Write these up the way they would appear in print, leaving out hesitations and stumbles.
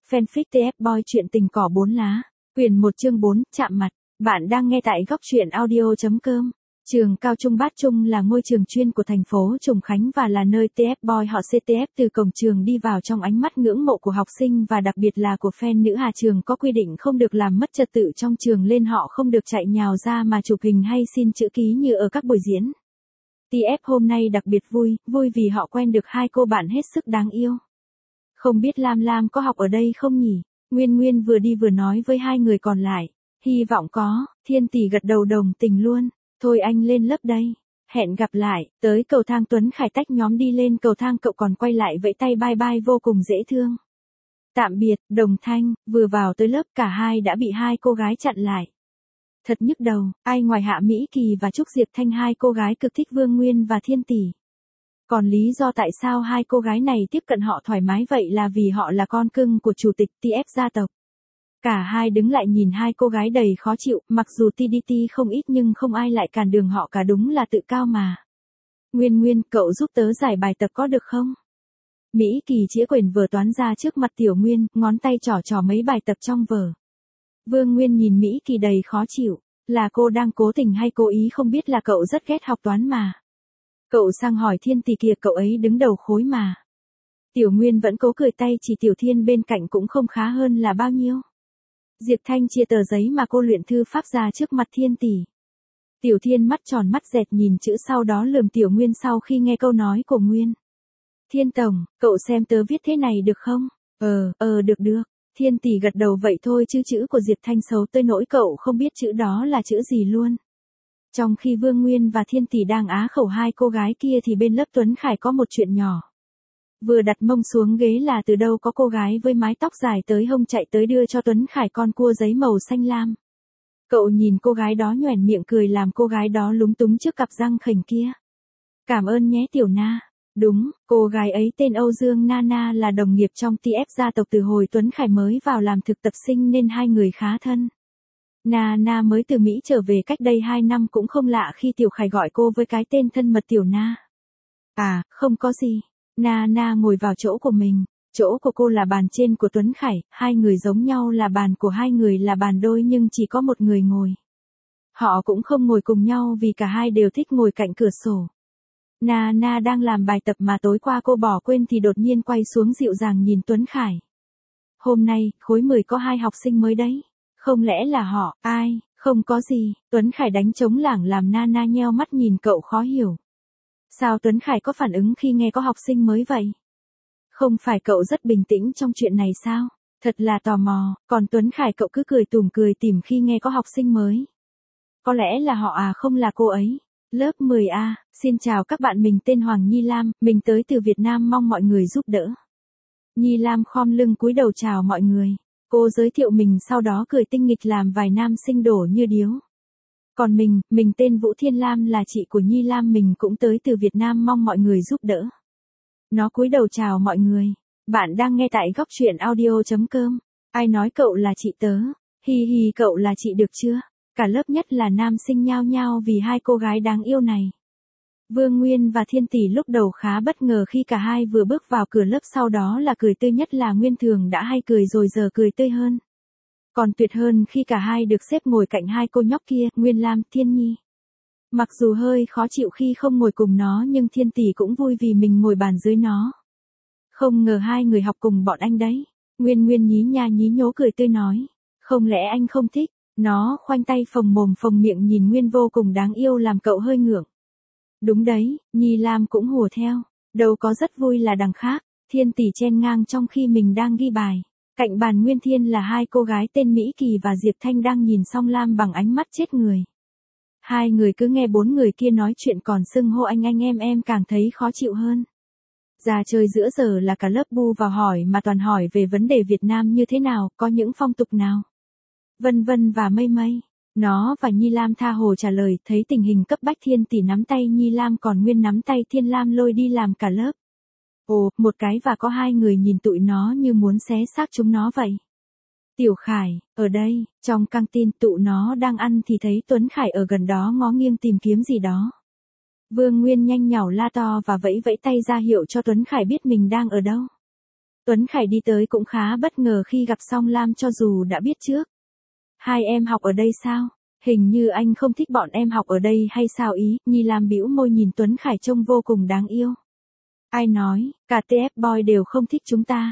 Fanfic TF Boy chuyện tình cỏ 4 lá. Quyền 1 chương 4, chạm mặt. Bạn đang nghe tại góc truyện audio.com. Trường Cao Trung Bát Trung là ngôi trường chuyên của thành phố Trùng Khánh và là nơi TF Boy họ CTF từ cổng trường đi vào trong ánh mắt ngưỡng mộ của học sinh và đặc biệt là của fan nữ. Trường có quy định không được làm mất trật tự trong trường nên họ không được chạy nhào ra mà chụp hình hay xin chữ ký như ở các buổi diễn. TF hôm nay đặc biệt vui vì họ quen được hai cô bạn hết sức đáng yêu. Không biết Lam Lam có học ở đây không nhỉ? Nguyên Nguyên vừa đi vừa nói với hai người còn lại. Hy vọng có. Thiên Tỷ gật đầu đồng tình luôn. Thôi anh lên lớp đây. Hẹn gặp lại. Tới cầu thang Tuấn Khải tách nhóm đi lên cầu thang, cậu còn quay lại vẫy tay bye bye vô cùng dễ thương. Tạm biệt, Đồng Thanh. Vừa vào tới lớp cả hai đã bị hai cô gái chặn lại. Thật nhức đầu, ai ngoài Hạ Mỹ Kỳ và Trúc Diệp Thanh, hai cô gái cực thích Vương Nguyên và Thiên Tỷ. Còn lý do tại sao hai cô gái này tiếp cận họ thoải mái vậy là vì họ là con cưng của chủ tịch TF gia tộc. Cả hai đứng lại nhìn hai cô gái đầy khó chịu, mặc dù TDT không ít nhưng không ai lại cản đường họ cả, đúng là tự cao mà. Nguyên Nguyên, cậu giúp tớ giải bài tập có được không? Mỹ Kỳ chĩa quyển vở toán ra trước mặt Tiểu Nguyên, ngón tay trỏ mấy bài tập trong vở. Vương Nguyên nhìn Mỹ Kỳ đầy khó chịu, là cô đang cố tình hay cố ý không biết là cậu rất ghét học toán mà. Cậu sang hỏi Thiên Tỷ kìa, cậu ấy đứng đầu khối mà. Tiểu Nguyên vẫn cố cười tay chỉ Tiểu Thiên bên cạnh cũng không khá hơn là bao nhiêu. Diệp Thanh chia tờ giấy mà cô luyện thư pháp ra trước mặt Thiên Tỷ. Tiểu Thiên mắt tròn mắt dẹt nhìn chữ sau đó lườm Tiểu Nguyên sau khi nghe câu nói của Nguyên. Thiên Tổng, cậu xem tớ viết thế này được không? Được. Thiên Tỷ gật đầu vậy thôi chứ chữ của Diệp Thanh xấu tới nỗi cậu không biết chữ đó là chữ gì luôn. Trong khi Vương Nguyên và Thiên Tỷ đang á khẩu hai cô gái kia thì bên lớp Tuấn Khải có một chuyện nhỏ. Vừa đặt mông xuống ghế là từ đâu có cô gái với mái tóc dài tới hông chạy tới đưa cho Tuấn Khải con cua giấy màu xanh lam. Cậu nhìn cô gái đó nhoẻn miệng cười làm cô gái đó lúng túng trước cặp răng khểnh kia. Cảm ơn nhé Tiểu Na. Đúng, cô gái ấy tên Âu Dương Nana là đồng nghiệp trong TF gia tộc từ hồi Tuấn Khải mới vào làm thực tập sinh nên hai người khá thân. Nana mới từ Mỹ trở về cách đây 2 năm cũng không lạ khi Tiểu Khải gọi cô với cái tên thân mật Tiểu Na. À, không có gì. Nana ngồi vào chỗ của mình. Chỗ của cô là bàn trên của Tuấn Khải, hai người giống nhau là bàn của hai người là bàn đôi nhưng chỉ có một người ngồi. Họ cũng không ngồi cùng nhau vì cả hai đều thích ngồi cạnh cửa sổ. Nana đang làm bài tập mà tối qua cô bỏ quên thì đột nhiên quay xuống dịu dàng nhìn Tuấn Khải. Hôm nay, khối 10 có 2 học sinh mới đấy. Không lẽ là họ, ai, không có gì. Tuấn Khải đánh trống lảng làm Nana nheo mắt nhìn cậu khó hiểu. Sao Tuấn Khải có phản ứng khi nghe có học sinh mới vậy? Không phải cậu rất bình tĩnh trong chuyện này sao? Thật là tò mò, còn Tuấn Khải cậu cứ cười tủm cười tỉm khi nghe có học sinh mới. Có lẽ là họ à, không là cô ấy. Lớp 10A, xin chào các bạn, mình tên Hoàng Nhi Lam, mình tới từ Việt Nam, mong mọi người giúp đỡ. Nhi Lam khom lưng cúi đầu chào mọi người. Cô giới thiệu mình sau đó cười tinh nghịch làm vài nam sinh đổ như điếu. Còn mình tên Vũ Thiên Lam là chị của Nhi Lam, mình cũng tới từ Việt Nam, mong mọi người giúp đỡ. Nó cúi đầu chào mọi người. Bạn đang nghe tại góc truyện audio.com. Ai nói cậu là chị tớ? Hi hi, cậu là chị được chưa? Cả lớp nhất là nam sinh nhao nhao vì hai cô gái đáng yêu này. Vương Nguyên và Thiên Tỷ lúc đầu khá bất ngờ khi cả hai vừa bước vào cửa lớp, sau đó là cười tươi, nhất là Nguyên thường đã hay cười rồi giờ cười tươi hơn. Còn tuyệt hơn khi cả hai được xếp ngồi cạnh hai cô nhóc kia, Nguyên Lam, Thiên Nhi. Mặc dù hơi khó chịu khi không ngồi cùng nó nhưng Thiên Tỷ cũng vui vì mình ngồi bàn dưới nó. Không ngờ hai người học cùng bọn anh đấy. Nguyên nhí nha nhí nhố cười tươi nói. Không lẽ anh không thích? Nó khoanh tay phồng mồm phồng miệng nhìn Nguyên vô cùng đáng yêu làm cậu hơi ngượng. Đúng đấy, Nhi Lam cũng hùa theo. Đâu có rất vui là đằng khác. Thiên Tỷ chen ngang trong khi mình đang ghi bài. Cạnh bàn Nguyên Thiên là hai cô gái tên Mỹ Kỳ và Diệp Thanh đang nhìn Song Lam bằng ánh mắt chết người. Hai người cứ nghe 4 người kia nói chuyện còn xưng hô anh em càng thấy khó chịu hơn. Ra chơi giữa giờ là cả lớp bu vào hỏi mà toàn hỏi về vấn đề Việt Nam như thế nào, có những phong tục nào. Vân Vân và Mây. Nó và Nhi Lam tha hồ trả lời, thấy tình hình cấp bách Thiên Tỷ nắm tay Nhi Lam còn Nguyên nắm tay Thiên Lam lôi đi làm cả lớp. Ồ, một cái và có hai người nhìn tụi nó như muốn xé xác chúng nó vậy. Tiểu Khải, ở đây, trong căng tin tụi nó đang ăn thì thấy Tuấn Khải ở gần đó ngó nghiêng tìm kiếm gì đó. Vương Nguyên nhanh nhảu la to và vẫy tay ra hiệu cho Tuấn Khải biết mình đang ở đâu. Tuấn Khải đi tới cũng khá bất ngờ khi gặp Song Lam cho dù đã biết trước. Hai em học ở đây sao? Hình như anh không thích bọn em học ở đây hay sao ý? Nhi Lam bĩu môi nhìn Tuấn Khải trông vô cùng đáng yêu. Ai nói, cả TF Boy đều không thích chúng ta.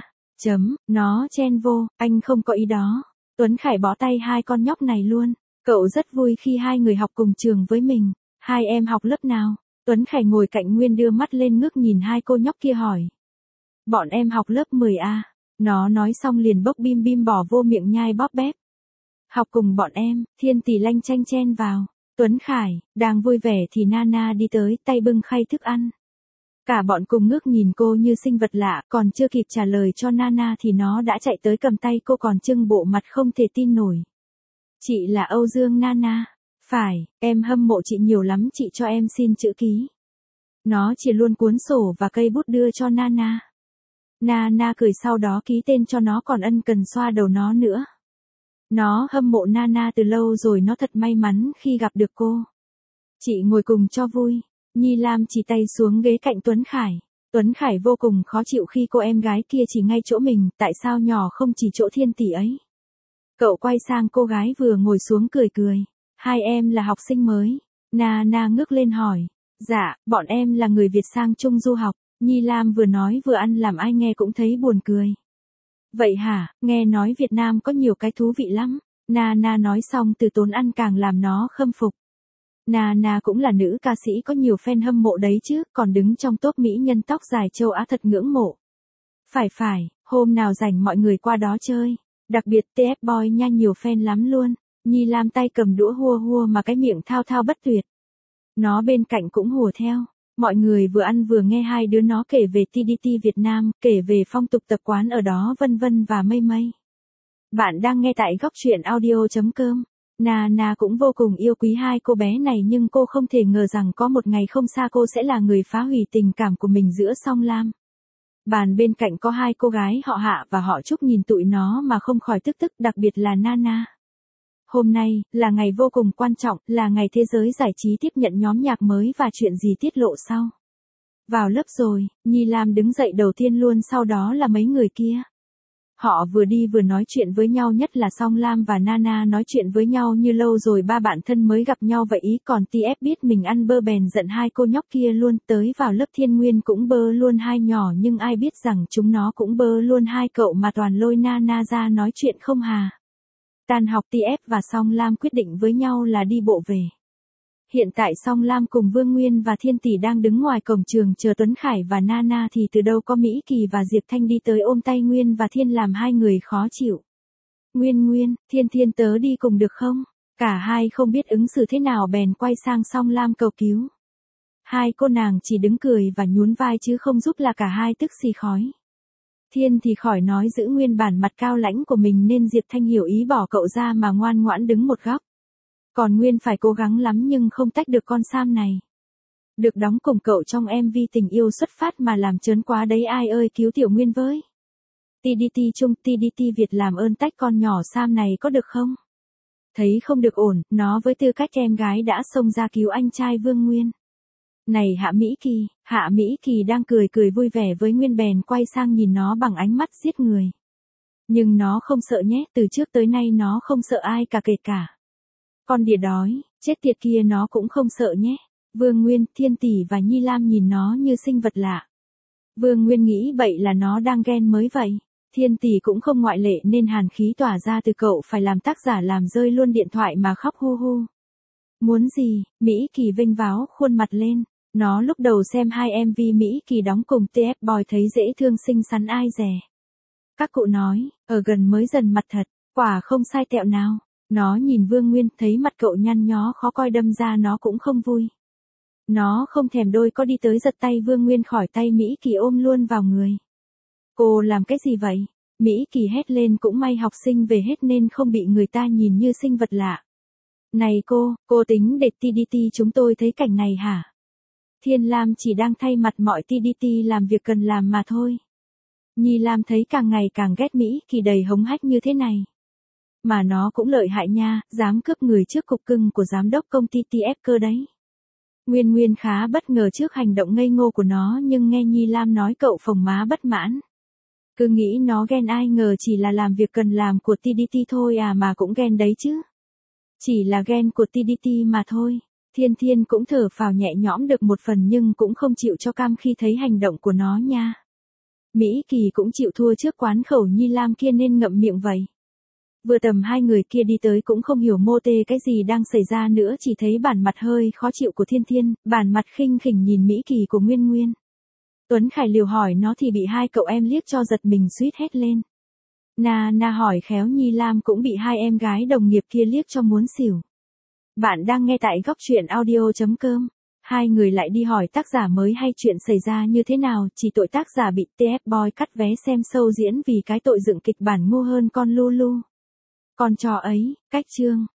Nó chen vô, anh không có ý đó. Tuấn Khải bó tay hai con nhóc này luôn. Cậu rất vui khi hai người học cùng trường với mình. Hai em học lớp nào? Tuấn Khải ngồi cạnh Nguyên đưa mắt lên ngước nhìn hai cô nhóc kia hỏi. Bọn em học lớp 10A. Nó nói xong liền bốc bim bim bỏ vô miệng nhai bóp bép. Học cùng bọn em, Thiên Tỷ lanh chanh chen vào. Tuấn Khải, đang vui vẻ thì Nana đi tới, tay bưng khay thức ăn. Cả bọn cùng ngước nhìn cô như sinh vật lạ, còn chưa kịp trả lời cho Nana thì nó đã chạy tới cầm tay cô còn trưng bộ mặt không thể tin nổi. Chị là Âu Dương Nana. Phải, em hâm mộ chị nhiều lắm, chị cho em xin chữ ký. Nó chỉ luôn cuốn sổ và cây bút đưa cho Nana. Nana cười sau đó ký tên cho nó còn ân cần xoa đầu nó nữa. Nó hâm mộ Nana từ lâu rồi, nó thật may mắn khi gặp được cô. Chị ngồi cùng cho vui. Nhi Lam chỉ tay xuống ghế cạnh Tuấn Khải. Tuấn Khải vô cùng khó chịu khi cô em gái kia chỉ ngay chỗ mình, tại sao nhỏ không chỉ chỗ Thiên Tỷ ấy. Cậu quay sang cô gái vừa ngồi xuống cười cười. Hai em là học sinh mới. Nana ngước lên hỏi. Dạ, bọn em là người Việt sang Trung du học. Nhi Lam vừa nói vừa ăn làm ai nghe cũng thấy buồn cười. Vậy hả, nghe nói Việt Nam có nhiều cái thú vị lắm. Nana nói xong từ tốn ăn càng làm nó khâm phục. Nana cũng là nữ ca sĩ có nhiều fan hâm mộ đấy chứ, còn đứng trong top mỹ nhân tóc dài châu Á thật ngưỡng mộ. Phải, hôm nào rảnh mọi người qua đó chơi. Đặc biệt TF Boy nha, nhiều fan lắm luôn. Nhi Lam tay cầm đũa hua hua mà cái miệng thao thao bất tuyệt. Nó bên cạnh cũng hùa theo. Mọi người vừa ăn vừa nghe hai đứa nó kể về TDT Việt Nam, kể về phong tục tập quán ở đó vân vân và mây mây. Bạn đang nghe tại góc truyện audio.com. Nana cũng vô cùng yêu quý hai cô bé này nhưng cô không thể ngờ rằng có một ngày không xa cô sẽ là người phá hủy tình cảm của mình giữa Song Lam. Bàn bên cạnh có hai cô gái họ Hạ và họ Trúc nhìn tụi nó mà không khỏi tức, đặc biệt là Nana. Hôm nay, là ngày vô cùng quan trọng, là ngày thế giới giải trí tiếp nhận nhóm nhạc mới và chuyện gì tiết lộ sau. Vào lớp rồi, Nhi Lam đứng dậy đầu tiên luôn, sau đó là mấy người kia. Họ vừa đi vừa nói chuyện với nhau, nhất là Song Lam và Nana nói chuyện với nhau như lâu rồi ba bạn thân mới gặp nhau vậy ý, còn TF biết mình ăn bơ bèn giận hai cô nhóc kia luôn, tới vào lớp Thiên Nguyên cũng bơ luôn hai nhỏ nhưng ai biết rằng chúng nó cũng bơ luôn hai cậu mà toàn lôi Nana ra nói chuyện không hà. Tan học TF và Song Lam quyết định với nhau là đi bộ về. Hiện tại Song Lam cùng Vương Nguyên và Thiên Tỷ đang đứng ngoài cổng trường chờ Tuấn Khải và Nana thì từ đâu có Mỹ Kỳ và Diệp Thanh đi tới ôm tay Nguyên và Thiên làm hai người khó chịu. Nguyên, Thiên tớ đi cùng được không? Cả hai không biết ứng xử thế nào bèn quay sang Song Lam cầu cứu. Hai cô nàng chỉ đứng cười và nhún vai chứ không giúp là cả hai tức xì khói. Thiên thì khỏi nói, giữ nguyên bản mặt cao lãnh của mình nên Diệp Thanh hiểu ý bỏ cậu ra mà ngoan ngoãn đứng một góc. Còn Nguyên phải cố gắng lắm nhưng không tách được con Sam này. Được đóng cùng cậu trong MV Tình Yêu Xuất Phát mà làm chớn quá đấy, ai ơi cứu tiểu Nguyên với. TDT Trung, TDT Việt làm ơn tách con nhỏ Sam này có được không? Thấy không được ổn, nó với tư cách em gái đã xông ra cứu anh trai Vương Nguyên. Này Hạ Mỹ Kỳ đang cười vui vẻ với Nguyên bèn quay sang nhìn nó bằng ánh mắt giết người. Nhưng nó không sợ nhé, từ trước tới nay nó không sợ ai cả, kể cả con đỉa đói, chết tiệt kia nó cũng không sợ nhé. Vương Nguyên, Thiên Tỷ và Nhi Lam nhìn nó như sinh vật lạ. Vương Nguyên nghĩ bậy là nó đang ghen mới vậy. Thiên Tỷ cũng không ngoại lệ nên hàn khí tỏa ra từ cậu phải làm tác giả làm rơi luôn điện thoại mà khóc hu hu. Muốn gì? Mỹ Kỳ vênh váo khuôn mặt lên. Nó lúc đầu xem hai MV Mỹ Kỳ đóng cùng TF Boy thấy dễ thương xinh xắn ai dè. Các cụ nói, ở gần mới dần mặt thật, quả không sai tẹo nào. Nó nhìn Vương Nguyên thấy mặt cậu nhăn nhó khó coi đâm ra nó cũng không vui. Nó không thèm đôi có đi tới giật tay Vương Nguyên khỏi tay Mỹ Kỳ ôm luôn vào người. Cô làm cái gì vậy? Mỹ Kỳ hét lên, cũng may học sinh về hết nên không bị người ta nhìn như sinh vật lạ. Này cô tính để TDT chúng tôi thấy cảnh này hả? Thiên Lam chỉ đang thay mặt mọi TDT làm việc cần làm mà thôi. Nhi Lam thấy càng ngày càng ghét Mỹ Kỳ đầy hống hách như thế này. Mà nó cũng lợi hại nha, dám cướp người trước cục cưng của giám đốc công ty TF cơ đấy. Nguyên khá bất ngờ trước hành động ngây ngô của nó nhưng nghe Nhi Lam nói cậu phồng má bất mãn. Cứ nghĩ nó ghen, ai ngờ chỉ là làm việc cần làm của TDT thôi à mà cũng ghen đấy chứ. Chỉ là ghen của TDT mà thôi. Thiên Thiên cũng thở phào nhẹ nhõm được một phần nhưng cũng không chịu cho cam khi thấy hành động của nó nha. Mỹ Kỳ cũng chịu thua trước quán khẩu Nhi Lam kia nên ngậm miệng vậy. Vừa tầm hai người kia đi tới cũng không hiểu mô tê cái gì đang xảy ra nữa, chỉ thấy bản mặt hơi khó chịu của Thiên Thiên, bản mặt khinh khỉnh nhìn Mỹ Kỳ của Nguyên Nguyên. Tuấn Khải liều hỏi nó thì bị hai cậu em liếc cho giật mình suýt hét lên. Na hỏi khéo Nhi Lam cũng bị hai em gái đồng nghiệp kia liếc cho muốn xỉu. Bạn đang nghe tại góc truyện audio.com. Hai người lại đi hỏi tác giả mới hay chuyện xảy ra như thế nào, chỉ tội tác giả bị TF Boy cắt vé xem show diễn vì cái tội dựng kịch bản ngu hơn con Lulu. Con chó ấy, cách chương.